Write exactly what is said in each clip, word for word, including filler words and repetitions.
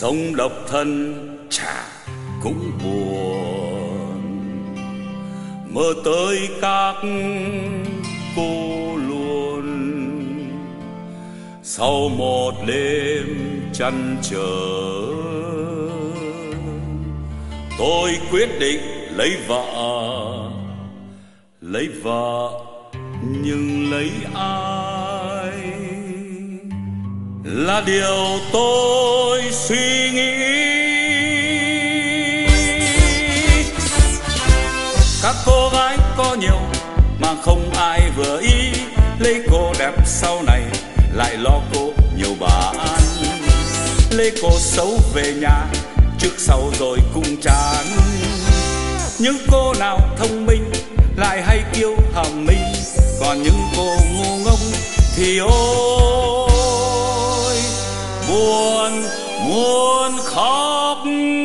Sống độc thân chả cũng buồn, mơ tới các cô luôn. Sau một đêm chăn trở, tôi quyết định lấy vợ. Lấy vợ nhưng lấy ai là điều tôi suy nghĩ. Các cô gái có nhiều mà không ai vừa ý, lấy cô đẹp sau này lại lo cô nhiều bà ăn. Lấy cô xấu về nhà trước sau rồi cũng chán. Những cô nào thông minh lại hay kiêu hàm minh, còn những cô ngu ngốc thì ôi buồn muốn khóc.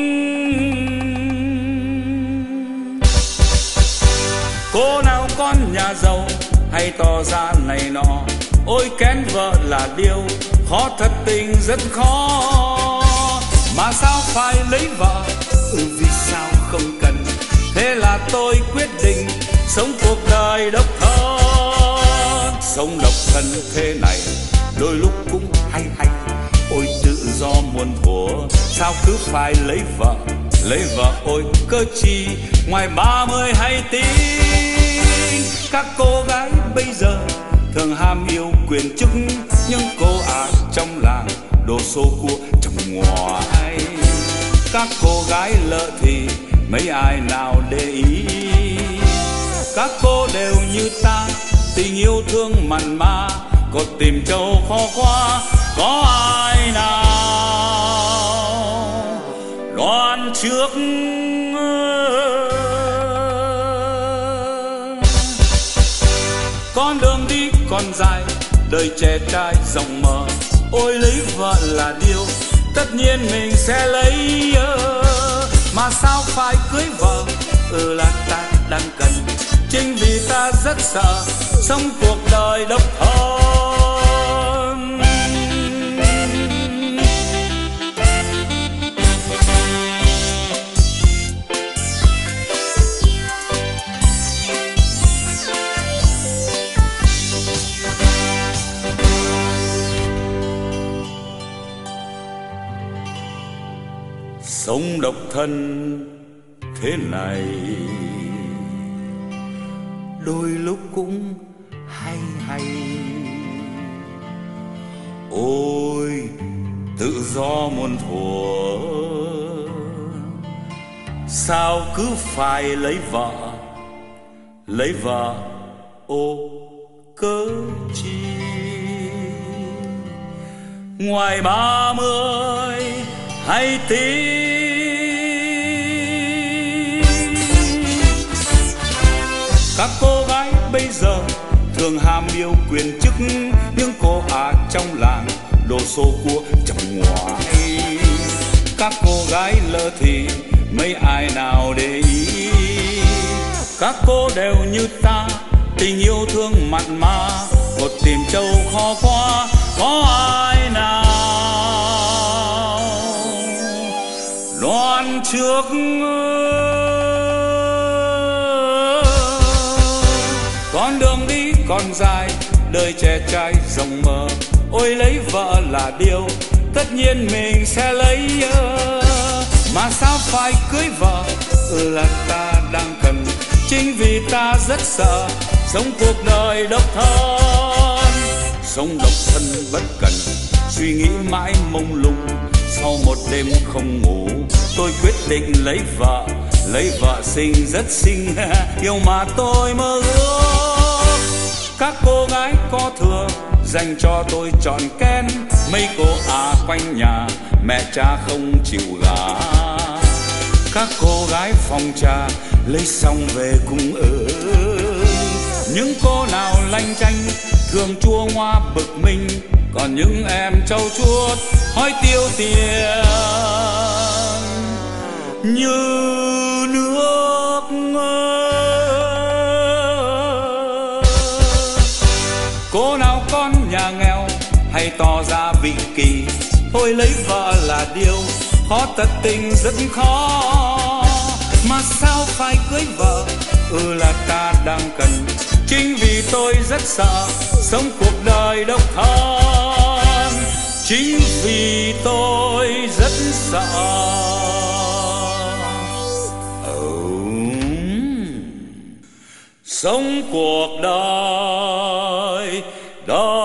Cô nào con nhà giàu hay to ra này nọ, ôi kén vợ là điều khó thật tình rất khó. Mà sao phải lấy vợ, ừ vì sao không cần. Thế là tôi quyết định sống cuộc đời độc thân. Sống độc thân thế này đôi lúc cũng hay hay, ôi tự do muôn thuở, sao cứ phải lấy vợ. Lấy vợ ôi cơ chi, ngoài ba mươi hay tính. Các cô gái bây giờ thường ham yêu quyền chức, nhưng cô à trong làng đồ xô cua trong ngoài. Các cô gái lợ thì mấy ai nào để ý. Các cô đều như ta, tình yêu thương mặn mà, có tìm châu khó qua, có ai nào đoán trước. Con đường đi còn dài, đời trẻ trai rộng mở, ôi lấy vợ là điều tất nhiên mình sẽ lấy. Mà sao phải cưới vợ, ừ là ta đang cần, chính vì ta rất sợ sống cuộc đời độc thân. Sống độc thân thế này đôi lúc cũng hay hay, ôi tự do muôn thuở, sao cứ phải lấy vợ. Lấy vợ ô cớ chi, ngoài ba mươi hay tí. Các cô gái bây giờ thường ham yêu quyền chức, nhưng cô à trong làng đồ xô cua trong ngoài. Các cô gái lỡ thì mấy ai nào để ý. Các cô đều như ta, tình yêu thương mặn mà, một tìm châu khó qua, có ai nào đoán trước. Con đường đi còn dài, đời trẻ trai rộng mở, ôi lấy vợ là điều tất nhiên mình sẽ lấy. Mà sao phải cưới vợ, ừ là ta đang cần, chính vì ta rất sợ sống cuộc đời độc thân. Sống độc thân bất cần, suy nghĩ mãi mông lung. Sau một đêm không ngủ, tôi quyết định lấy vợ. Lấy vợ xinh rất xinh, yêu mà tôi mơ ước. Các cô gái có thừa dành cho tôi trọn kén, mấy cô à quanh nhà mẹ cha không chịu gả. Các cô gái phòng trà lấy xong về cùng ở. Những cô nào lanh chanh thường chua ngoa bực mình, còn những em trau chuốt hói tiêu tiền như nước. Cô nào con nhà nghèo hay tỏ ra vị kỳ, thôi lấy vợ là điều khó thật tình rất khó. Mà sao phải cưới vợ? Ừ là ta đang cần. Chính vì tôi rất sợ sống cuộc đời độc thân. Chính vì tôi rất sợ sống cuộc đời độc